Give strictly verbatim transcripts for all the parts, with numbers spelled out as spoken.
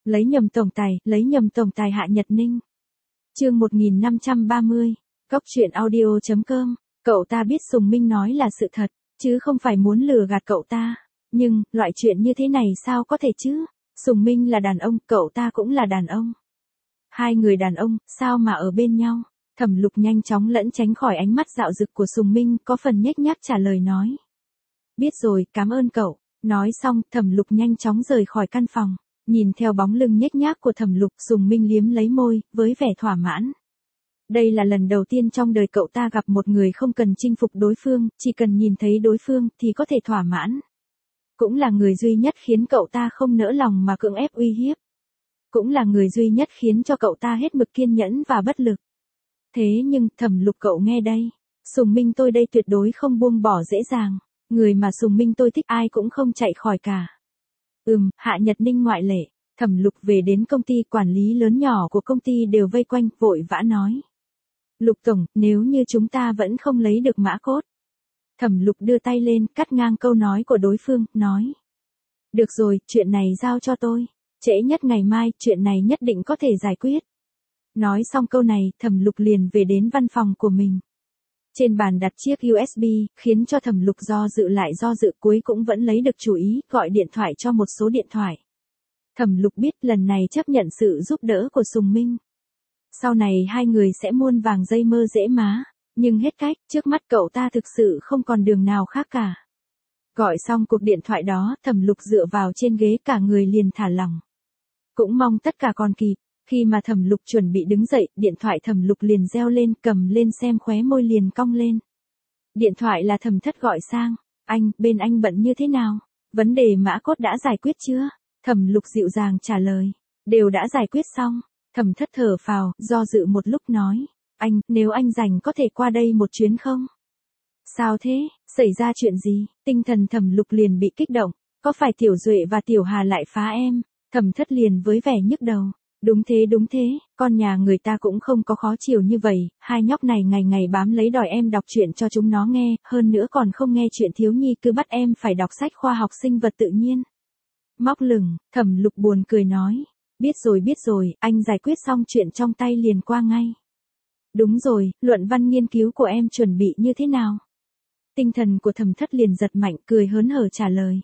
Lấy nhầm tổng tài, lấy nhầm tổng tài Hạ Nhật Ninh. Chương một nghìn năm trăm ba mươi, Cóc truyện audio chấm com. Cậu ta biết Sùng Minh nói là sự thật, chứ không phải muốn lừa gạt cậu ta. Nhưng, loại chuyện như thế này sao có thể chứ? Sùng Minh là đàn ông, cậu ta cũng là đàn ông. Hai người đàn ông, sao mà ở bên nhau? Thẩm Lục nhanh chóng lẫn tránh khỏi ánh mắt dạo dực của Sùng Minh, có phần nhếch nhác trả lời nói. Biết rồi, cảm ơn cậu. Nói xong, Thẩm Lục nhanh chóng rời khỏi căn phòng. Nhìn theo bóng lưng nhếch nhác của Thẩm Lục, Sùng Minh liếm lấy môi, với vẻ thỏa mãn. Đây là lần đầu tiên trong đời cậu ta gặp một người không cần chinh phục đối phương, chỉ cần nhìn thấy đối phương thì có thể thỏa mãn. Cũng là người duy nhất khiến cậu ta không nỡ lòng mà cưỡng ép uy hiếp. Cũng là người duy nhất khiến cho cậu ta hết mực kiên nhẫn và bất lực. Thế nhưng, Thẩm Lục cậu nghe đây. Sùng Minh tôi đây tuyệt đối không buông bỏ dễ dàng. Người mà Sùng Minh tôi thích ai cũng không chạy khỏi cả. Ừm, Hạ Nhật Ninh ngoại lệ. Thẩm Lục về đến công ty, quản lý lớn nhỏ của công ty đều vây quanh, vội vã nói. Lục tổng, nếu như chúng ta vẫn không lấy được mã code. Thẩm Lục đưa tay lên, cắt ngang câu nói của đối phương, nói. Được rồi, chuyện này giao cho tôi. Trễ nhất ngày mai, chuyện này nhất định có thể giải quyết. Nói xong câu này, Thẩm Lục liền về đến văn phòng của mình. Trên bàn đặt chiếc u ét bê, khiến cho Thẩm Lục do dự lại do dự, cuối cũng vẫn lấy được chủ ý, gọi điện thoại cho một số điện thoại. Thẩm Lục biết lần này chấp nhận sự giúp đỡ của Sùng Minh. Sau này hai người sẽ muôn vàng dây mơ dễ má, nhưng hết cách, trước mắt cậu ta thực sự không còn đường nào khác cả. Gọi xong cuộc điện thoại đó, Thẩm Lục dựa vào trên ghế, cả người liền thả lỏng. Cũng mong tất cả còn kịp. Khi mà Thẩm Lục chuẩn bị đứng dậy, điện thoại Thẩm Lục liền reo lên, cầm lên xem khóe môi liền cong lên. Điện thoại là Thẩm Thất gọi sang. Anh, bên anh bận như thế nào? Vấn đề mã code đã giải quyết chưa? Thẩm Lục dịu dàng trả lời. Đều đã giải quyết xong. Thẩm Thất thở phào, do dự một lúc nói. Anh, nếu anh rảnh có thể qua đây một chuyến không? Sao thế? Xảy ra chuyện gì? Tinh thần Thẩm Lục liền bị kích động. Có phải Tiểu Duệ và Tiểu Hà lại phá em? Thẩm Thất liền với vẻ nhức đầu. Đúng thế đúng thế, con nhà người ta cũng không có khó chịu như vậy, hai nhóc này ngày ngày bám lấy đòi em đọc truyện cho chúng nó nghe, hơn nữa còn không nghe chuyện thiếu nhi, cứ bắt em phải đọc sách khoa học sinh vật tự nhiên. Móc lửng, Thẩm Lục buồn cười nói, biết rồi biết rồi, anh giải quyết xong chuyện trong tay liền qua ngay. Đúng rồi, luận văn nghiên cứu của em chuẩn bị như thế nào? Tinh thần của Thẩm Thất liền giật mạnh, cười hớn hở trả lời.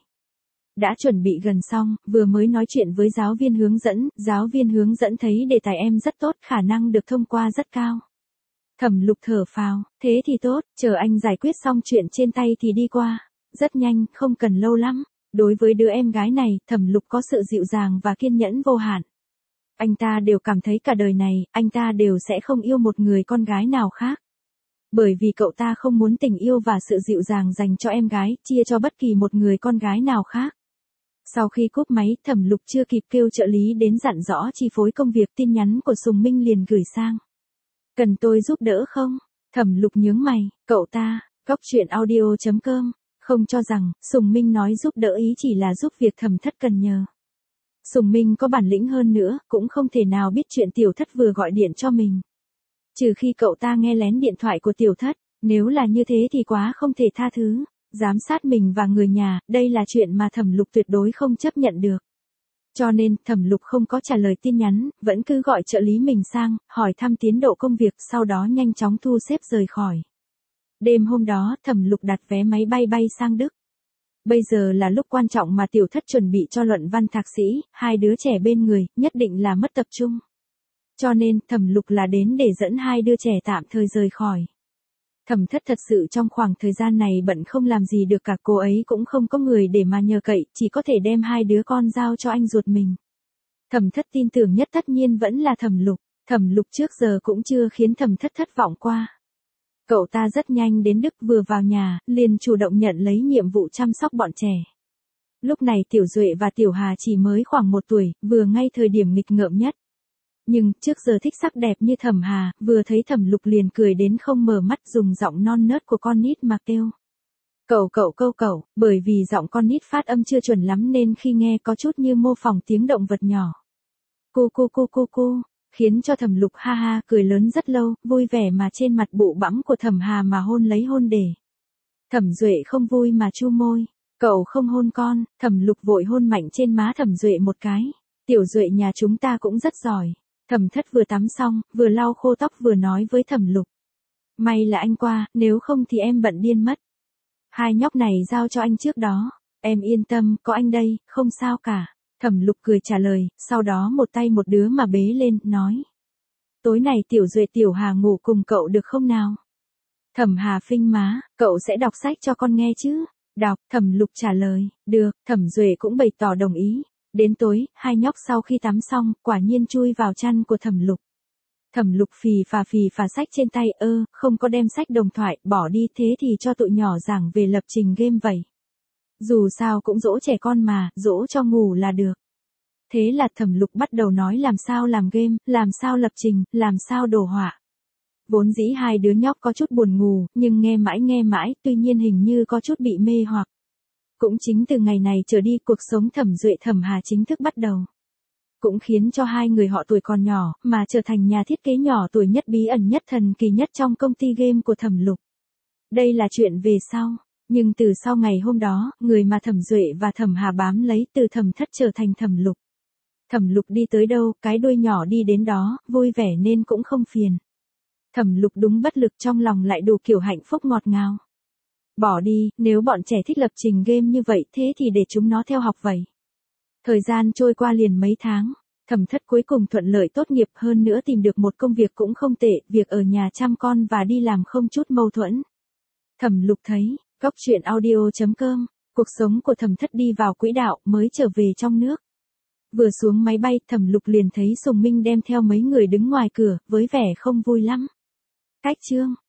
Đã chuẩn bị gần xong, vừa mới nói chuyện với giáo viên hướng dẫn, giáo viên hướng dẫn thấy đề tài em rất tốt, khả năng được thông qua rất cao. Thẩm Lục thở phào, thế thì tốt, chờ anh giải quyết xong chuyện trên tay thì đi qua. Rất nhanh, không cần lâu lắm. Đối với đứa em gái này, Thẩm Lục có sự dịu dàng và kiên nhẫn vô hạn. Anh ta đều cảm thấy cả đời này, anh ta đều sẽ không yêu một người con gái nào khác. Bởi vì cậu ta không muốn tình yêu và sự dịu dàng dành cho em gái, chia cho bất kỳ một người con gái nào khác. Sau khi cúp máy, Thẩm Lục chưa kịp kêu trợ lý đến dặn rõ chi phối công việc, tin nhắn của Sùng Minh liền gửi sang. Cần tôi giúp đỡ không? Thẩm Lục nhướng mày, cậu ta, Cóc truyện audio chấm com, không cho rằng, Sùng Minh nói giúp đỡ ý chỉ là giúp việc Thẩm Thất cần nhờ. Sùng Minh có bản lĩnh hơn nữa, cũng không thể nào biết chuyện Tiểu Thất vừa gọi điện cho mình. Trừ khi cậu ta nghe lén điện thoại của Tiểu Thất, nếu là như thế thì quá không thể tha thứ. Giám sát mình và người nhà, đây là chuyện mà Thẩm Lục tuyệt đối không chấp nhận được. Cho nên, Thẩm Lục không có trả lời tin nhắn, vẫn cứ gọi trợ lý mình sang, hỏi thăm tiến độ công việc, sau đó nhanh chóng thu xếp rời khỏi. Đêm hôm đó, Thẩm Lục đặt vé máy bay bay sang Đức. Bây giờ là lúc quan trọng mà Tiểu Thất chuẩn bị cho luận văn thạc sĩ, hai đứa trẻ bên người, nhất định là mất tập trung. Cho nên, Thẩm Lục là đến để dẫn hai đứa trẻ tạm thời rời khỏi. Thẩm Thất thật sự trong khoảng thời gian này bận không làm gì được cả, cô ấy cũng không có người để mà nhờ cậy, chỉ có thể đem hai đứa con giao cho anh ruột mình. Thẩm Thất tin tưởng nhất tất nhiên vẫn là Thẩm Lục, Thẩm Lục trước giờ cũng chưa khiến Thẩm Thất thất vọng qua. Cậu ta rất nhanh đến Đức, vừa vào nhà, liền chủ động nhận lấy nhiệm vụ chăm sóc bọn trẻ. Lúc này Tiểu Duệ và Tiểu Hà chỉ mới khoảng một tuổi, vừa ngay thời điểm nghịch ngợm nhất. Nhưng, trước giờ thích sắc đẹp như Thẩm Hà, vừa thấy Thẩm Lục liền cười đến không mở mắt, dùng giọng non nớt của con nít mà kêu. Cậu cậu câu cậu, bởi vì giọng con nít phát âm chưa chuẩn lắm nên khi nghe có chút như mô phỏng tiếng động vật nhỏ. Cô cô cô cô cô, khiến cho Thẩm Lục ha ha cười lớn rất lâu, vui vẻ mà trên mặt bụ bẵm của Thẩm Hà mà hôn lấy hôn để. Thẩm Duệ không vui mà chu môi. Cậu không hôn con, Thẩm Lục vội hôn mạnh trên má Thẩm Duệ một cái. Tiểu Duệ nhà chúng ta cũng rất giỏi. Thẩm Thất vừa tắm xong, vừa lau khô tóc vừa nói với Thẩm Lục. May là anh qua, nếu không thì em bận điên mất. Hai nhóc này giao cho anh trước đó. Em yên tâm, có anh đây, không sao cả. Thẩm Lục cười trả lời, sau đó một tay một đứa mà bế lên, nói. Tối này Tiểu Duệ Tiểu Hà ngủ cùng cậu được không nào? Thẩm Hà phinh má, cậu sẽ đọc sách cho con nghe chứ? Đọc, Thẩm Lục trả lời, được, Thẩm Duệ cũng bày tỏ đồng ý. Đến tối, hai nhóc sau khi tắm xong, quả nhiên chui vào chăn của Thẩm Lục. Thẩm Lục phì phà phì phà sách trên tay, ơ, không có đem sách đồng thoại, bỏ đi, thế thì cho tụi nhỏ giảng về lập trình game vậy. Dù sao cũng dỗ trẻ con mà, dỗ cho ngủ là được. Thế là Thẩm Lục bắt đầu nói làm sao làm game, làm sao lập trình, làm sao đồ họa. Vốn dĩ hai đứa nhóc có chút buồn ngủ, nhưng nghe mãi nghe mãi, tuy nhiên hình như có chút bị mê hoặc. Cũng chính từ ngày này trở đi, cuộc sống Thẩm Duệ Thẩm Hà chính thức bắt đầu. Cũng khiến cho hai người họ tuổi còn nhỏ, mà trở thành nhà thiết kế nhỏ tuổi nhất, bí ẩn nhất, thần kỳ nhất trong công ty game của Thẩm Lục. Đây là chuyện về sau. Nhưng từ sau ngày hôm đó, người mà Thẩm Duệ và Thẩm Hà bám lấy từ Thẩm Thất trở thành Thẩm Lục. Thẩm Lục đi tới đâu, cái đuôi nhỏ đi đến đó, vui vẻ nên cũng không phiền. Thẩm Lục đúng bất lực, trong lòng lại đủ kiểu hạnh phúc ngọt ngào. Bỏ đi, nếu bọn trẻ thích lập trình game như vậy, thế thì để chúng nó theo học vậy. Thời gian trôi qua liền mấy tháng, Thẩm Thất cuối cùng thuận lợi tốt nghiệp, hơn nữa tìm được một công việc cũng không tệ, việc ở nhà chăm con và đi làm không chút mâu thuẫn. Thẩm Lục thấy, Cóc truyện audio chấm com, cuộc sống của Thẩm Thất đi vào quỹ đạo, mới trở về trong nước. Vừa xuống máy bay, Thẩm Lục liền thấy Sùng Minh đem theo mấy người đứng ngoài cửa, với vẻ không vui lắm. Cách chương